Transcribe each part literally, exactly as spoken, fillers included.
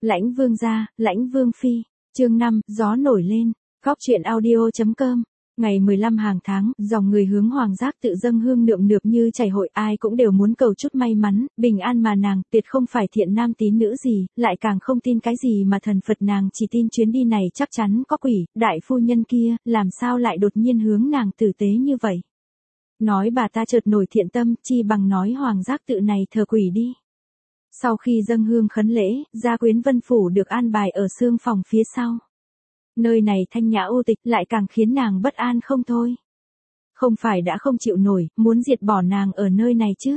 Lãnh Vương gia, Lãnh Vương phi. Chương năm, gió nổi lên. Góc truyện audio chấm com. Ngày mười lăm hàng tháng, dòng người hướng Hoàng Giác tự dâng hương nượm nượp như chảy hội, ai cũng đều muốn cầu chút may mắn, bình an mà nàng tuyệt không phải thiện nam tín nữ gì, lại càng không tin cái gì mà thần Phật, nàng chỉ tin chuyến đi này chắc chắn có quỷ, đại phu nhân kia, làm sao lại đột nhiên hướng nàng tử tế như vậy. Nói bà ta chợt nổi thiện tâm, chi bằng nói Hoàng Giác tự này thờ quỷ đi. Sau khi dâng hương khấn lễ, gia quyến Vân Phủ được an bài ở xương phòng phía sau. Nơi này thanh nhã u tịch lại càng khiến nàng bất an không thôi. Không phải đã không chịu nổi, muốn diệt bỏ nàng ở nơi này chứ.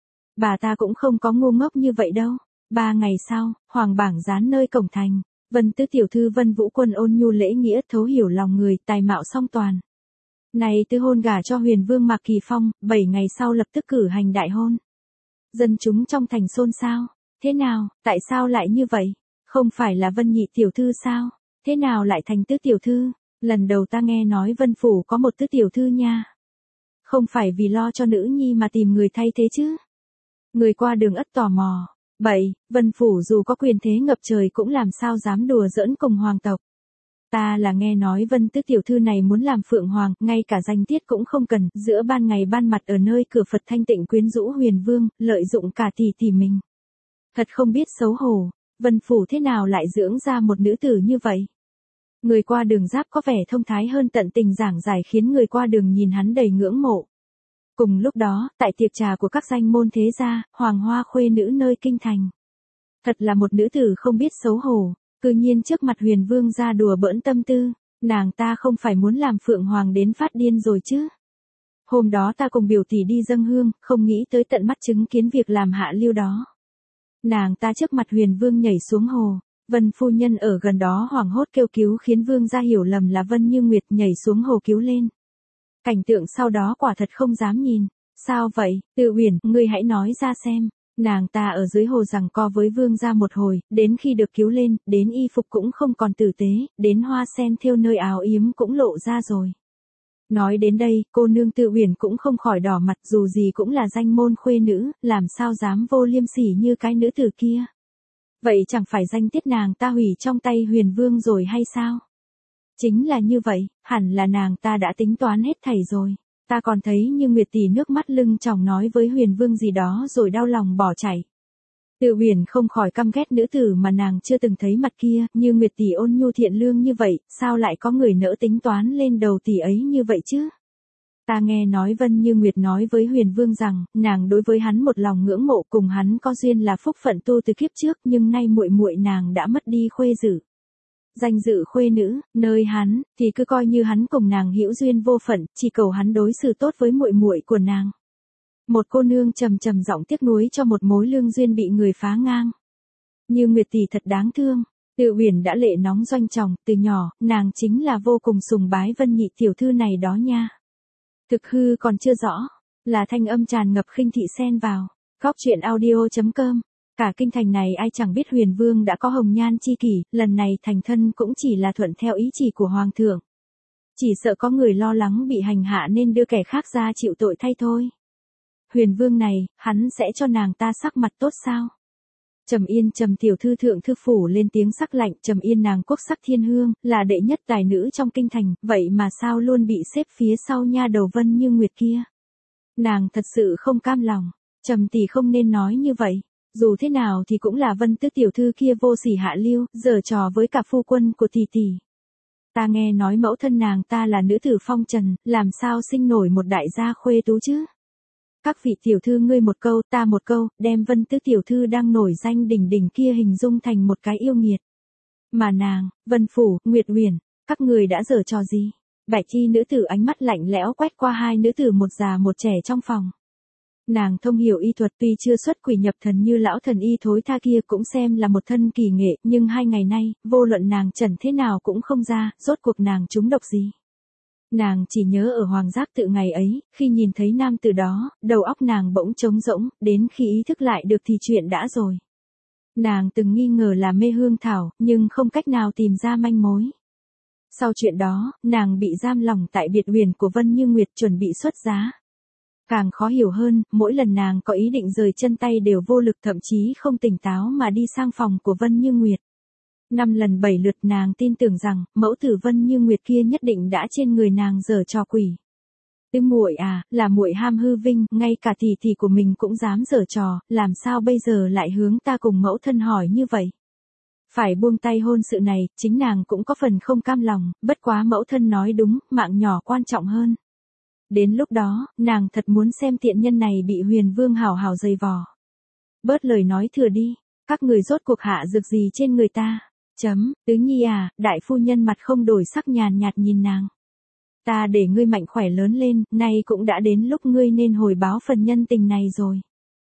Bà ta cũng không có ngu ngốc như vậy đâu. Ba ngày sau, hoàng bảng dán nơi cổng thành. Vân tứ tiểu thư Vân Vũ Quân ôn nhu lễ nghĩa, thấu hiểu lòng người, tài mạo song toàn. Này tư hôn gả cho Huyền Vương Mạc Kỳ Phong, bảy ngày sau lập tức cử hành đại hôn. Dân chúng trong thành xôn xao. Thế nào, tại sao lại như vậy? Không phải là Vân nhị tiểu thư sao? Thế nào lại thành tứ tiểu thư? Lần đầu ta nghe nói Vân Phủ có một tứ tiểu thư nha. Không phải vì lo cho nữ nhi mà tìm người thay thế chứ? Người qua đường ất tò mò. Bậy, Vân Phủ dù có quyền thế ngập trời cũng làm sao dám đùa giỡn cùng hoàng tộc. Ta là nghe nói Vân tứ tiểu thư này muốn làm phượng hoàng, ngay cả danh tiết cũng không cần, giữa ban ngày ban mặt ở nơi cửa Phật thanh tịnh quyến rũ Huyền Vương, lợi dụng cả tỷ tỷ mình. Thật không biết xấu hổ, Vân Phủ thế nào lại dưỡng ra một nữ tử như vậy? Người qua đường giáp có vẻ thông thái hơn tận tình giảng giải khiến người qua đường nhìn hắn đầy ngưỡng mộ. Cùng lúc đó, tại tiệc trà của các danh môn thế gia, hoàng hoa khuê nữ nơi kinh thành. Thật là một nữ tử không biết xấu hổ, cư nhiên trước mặt Huyền Vương ra đùa bỡn tâm tư, nàng ta không phải muốn làm phượng hoàng đến phát điên rồi chứ. Hôm đó ta cùng biểu tỷ đi dâng hương, không nghĩ tới tận mắt chứng kiến việc làm hạ lưu đó. Nàng ta trước mặt Huyền Vương nhảy xuống hồ. Vân phu nhân ở gần đó hoảng hốt kêu cứu khiến Vương gia hiểu lầm là Vân Như Nguyệt nhảy xuống hồ cứu lên. Cảnh tượng sau đó quả thật không dám nhìn. Sao vậy, Tự Uyển, ngươi hãy nói ra xem. Nàng ta ở dưới hồ giằng co với Vương gia một hồi, đến khi được cứu lên, đến y phục cũng không còn tử tế, đến hoa sen thêu nơi áo yếm cũng lộ ra rồi. Nói đến đây, cô nương Tự Uyển cũng không khỏi đỏ mặt, dù gì cũng là danh môn khuê nữ, làm sao dám vô liêm sỉ như cái nữ tử kia. Vậy chẳng phải danh tiết nàng ta hủy trong tay Huyền Vương rồi hay sao? Chính là như vậy, hẳn là nàng ta đã tính toán hết thảy rồi. Ta còn thấy như Nguyệt tỷ nước mắt lưng tròng nói với Huyền Vương gì đó rồi đau lòng bỏ chạy. Tự Uyển không khỏi căm ghét nữ tử mà nàng chưa từng thấy mặt kia, như Nguyệt tỷ ôn nhu thiện lương như vậy, sao lại có người nỡ tính toán lên đầu tỷ ấy như vậy chứ? Ta nghe nói Vân Như Nguyệt nói với Huyền Vương rằng, nàng đối với hắn một lòng ngưỡng mộ, cùng hắn có duyên là phúc phận tu từ kiếp trước, nhưng nay muội muội nàng đã mất đi khuê dự. Danh dự khuê nữ, nơi hắn thì cứ coi như hắn cùng nàng hữu duyên vô phận, chỉ cầu hắn đối xử tốt với muội muội của nàng. Một cô nương trầm trầm giọng tiếc nuối cho một mối lương duyên bị người phá ngang. Như Nguyệt tỷ thật đáng thương. Tự Uyển đã lệ nóng doanh chồng, từ nhỏ, nàng chính là vô cùng sùng bái Vân nhị tiểu thư này đó nha. Thực hư còn chưa rõ, là thanh âm tràn ngập khinh thị xen vào. Góc truyện audio chấm com. Cả kinh thành này ai chẳng biết Huyền Vương đã có hồng nhan chi kỷ, lần này thành thân cũng chỉ là thuận theo ý chỉ của Hoàng thượng. Chỉ sợ có người lo lắng bị hành hạ nên đưa kẻ khác ra chịu tội thay thôi. Huyền Vương này, hắn sẽ cho nàng ta sắc mặt tốt sao? Trầm Yên Trầm tiểu thư thượng thư phủ lên tiếng sắc lạnh, Trầm Yên nàng quốc sắc thiên hương, là đệ nhất tài nữ trong kinh thành, vậy mà sao luôn bị xếp phía sau nha đầu Vân Như Nguyệt kia? Nàng thật sự không cam lòng, Trầm tỷ không nên nói như vậy, dù thế nào thì cũng là Vân tứ tiểu thư kia vô sỉ hạ lưu, giở trò với cả phu quân của tỷ tỷ. Ta nghe nói mẫu thân nàng ta là nữ tử phong trần, làm sao sinh nổi một đại gia khuê tú chứ? Các vị tiểu thư ngươi một câu, ta một câu, đem Vân tứ tiểu thư đang nổi danh đỉnh đỉnh kia hình dung thành một cái yêu nghiệt. Mà nàng, Vân Phủ, Nguyệt Uyển, các người đã giở trò gì? Bạch chi nữ tử ánh mắt lạnh lẽo quét qua hai nữ tử một già một trẻ trong phòng. Nàng thông hiểu y thuật, tuy chưa xuất quỷ nhập thần như lão thần y thối tha kia cũng xem là một thân kỳ nghệ, nhưng hai ngày nay, vô luận nàng chẩn thế nào cũng không ra, rốt cuộc nàng trúng độc gì. Nàng chỉ nhớ ở Hoàng Giác tự ngày ấy, khi nhìn thấy nam tử đó, đầu óc nàng bỗng trống rỗng, đến khi ý thức lại được thì chuyện đã rồi. Nàng từng nghi ngờ là mê hương thảo, nhưng không cách nào tìm ra manh mối. Sau chuyện đó, nàng bị giam lỏng tại biệt huyền của Vân Như Nguyệt chuẩn bị xuất giá. Càng khó hiểu hơn, mỗi lần nàng có ý định rời chân tay đều vô lực, thậm chí không tỉnh táo mà đi sang phòng của Vân Như Nguyệt. Năm lần bảy lượt nàng tin tưởng rằng, mẫu tử Vân Như Nguyệt kia nhất định đã trên người nàng giở trò quỷ. Tứ muội à, là muội ham hư vinh, ngay cả tỷ tỷ của mình cũng dám giở trò, làm sao bây giờ lại hướng ta cùng mẫu thân hỏi như vậy? Phải buông tay hôn sự này, chính nàng cũng có phần không cam lòng, bất quá mẫu thân nói đúng, mạng nhỏ quan trọng hơn. Đến lúc đó, nàng thật muốn xem tiện nhân này bị Huyền Vương hào hào giày vò. Bớt lời nói thừa đi, các người rốt cuộc hạ dược gì trên người ta? Chấm, Tứ Nhi à, đại phu nhân mặt không đổi sắc nhàn nhạt nhìn nàng. Ta để ngươi mạnh khỏe lớn lên, nay cũng đã đến lúc ngươi nên hồi báo phần nhân tình này rồi.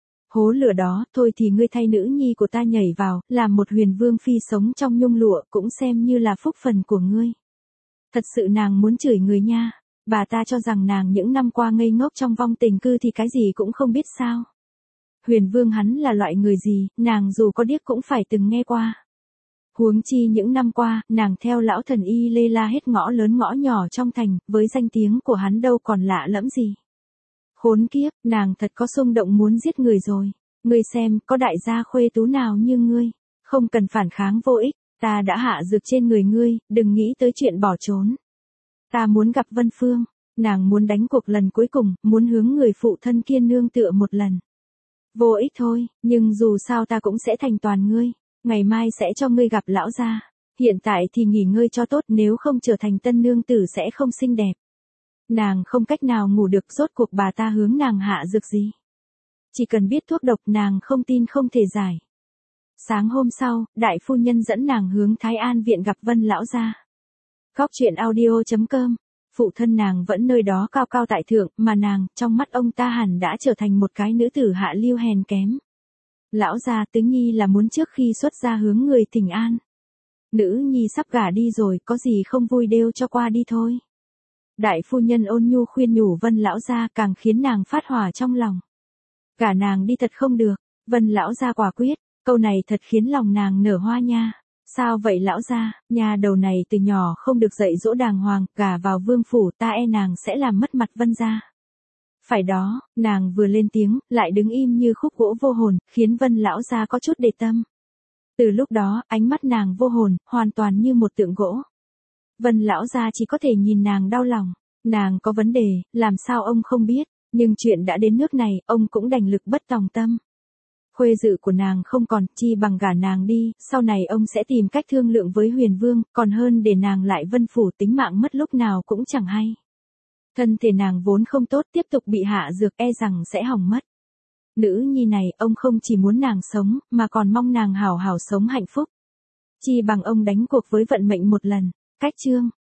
Hố lửa đó, thôi thì ngươi thay nữ nhi của ta nhảy vào, làm một Huyền Vương phi sống trong nhung lụa, cũng xem như là phúc phần của ngươi. Thật sự nàng muốn chửi người nha, bà ta cho rằng nàng những năm qua ngây ngốc trong vong tình cư thì cái gì cũng không biết sao. Huyền Vương hắn là loại người gì, nàng dù có điếc cũng phải từng nghe qua. Huống chi những năm qua, nàng theo lão thần y lê la hết ngõ lớn ngõ nhỏ trong thành, với danh tiếng của hắn đâu còn lạ lẫm gì. Khốn kiếp, nàng thật có xung động muốn giết người rồi. Ngươi xem, có đại gia khuê tú nào như ngươi, không cần phản kháng vô ích, ta đã hạ dược trên người ngươi, đừng nghĩ tới chuyện bỏ trốn. Ta muốn gặp Vân Phương, nàng muốn đánh cuộc lần cuối cùng, muốn hướng người phụ thân kia nương tựa một lần. Vô ích thôi, nhưng dù sao ta cũng sẽ thành toàn ngươi. Ngày mai sẽ cho ngươi gặp lão gia. Hiện tại thì nghỉ ngơi cho tốt, nếu không trở thành tân nương tử sẽ không xinh đẹp. Nàng không cách nào ngủ được, rốt cuộc bà ta hướng nàng hạ dược gì. Chỉ cần biết thuốc độc nàng không tin không thể giải. Sáng hôm sau, đại phu nhân dẫn nàng hướng Thái An viện gặp Vân lão gia. Góc truyện audio chấm com. Phụ thân nàng vẫn nơi đó cao cao tại thượng, mà nàng, trong mắt ông ta hẳn đã trở thành một cái nữ tử hạ lưu hèn kém. Lão gia, Tứ Nhi là muốn trước khi xuất gia hướng người thỉnh an. Nữ nhi sắp gả đi rồi, có gì không vui đều cho qua đi thôi. Đại phu nhân ôn nhu khuyên nhủ Vân lão gia, càng khiến nàng phát hỏa trong lòng. Gả nàng đi thật không được. Vân lão gia quả quyết, câu này thật khiến lòng nàng nở hoa nha. Sao vậy lão gia, nhà đầu này từ nhỏ không được dạy dỗ đàng hoàng, gả vào vương phủ, ta e nàng sẽ làm mất mặt Vân gia. Phải đó, nàng vừa lên tiếng, lại đứng im như khúc gỗ vô hồn, khiến Vân lão gia có chút để tâm. Từ lúc đó, ánh mắt nàng vô hồn, hoàn toàn như một tượng gỗ. Vân lão gia chỉ có thể nhìn nàng đau lòng. Nàng có vấn đề, làm sao ông không biết, nhưng chuyện đã đến nước này, ông cũng đành lực bất tòng tâm. Khuê dự của nàng không còn, chi bằng gả nàng đi, sau này ông sẽ tìm cách thương lượng với Huyền Vương, còn hơn để nàng lại Vân phủ, tính mạng mất lúc nào cũng chẳng hay. Thân thể nàng vốn không tốt, tiếp tục bị hạ dược e rằng sẽ hỏng mất. Nữ nhi này, ông không chỉ muốn nàng sống, mà còn mong nàng hảo hảo sống hạnh phúc. Chi bằng ông đánh cuộc với vận mệnh một lần. Cách chương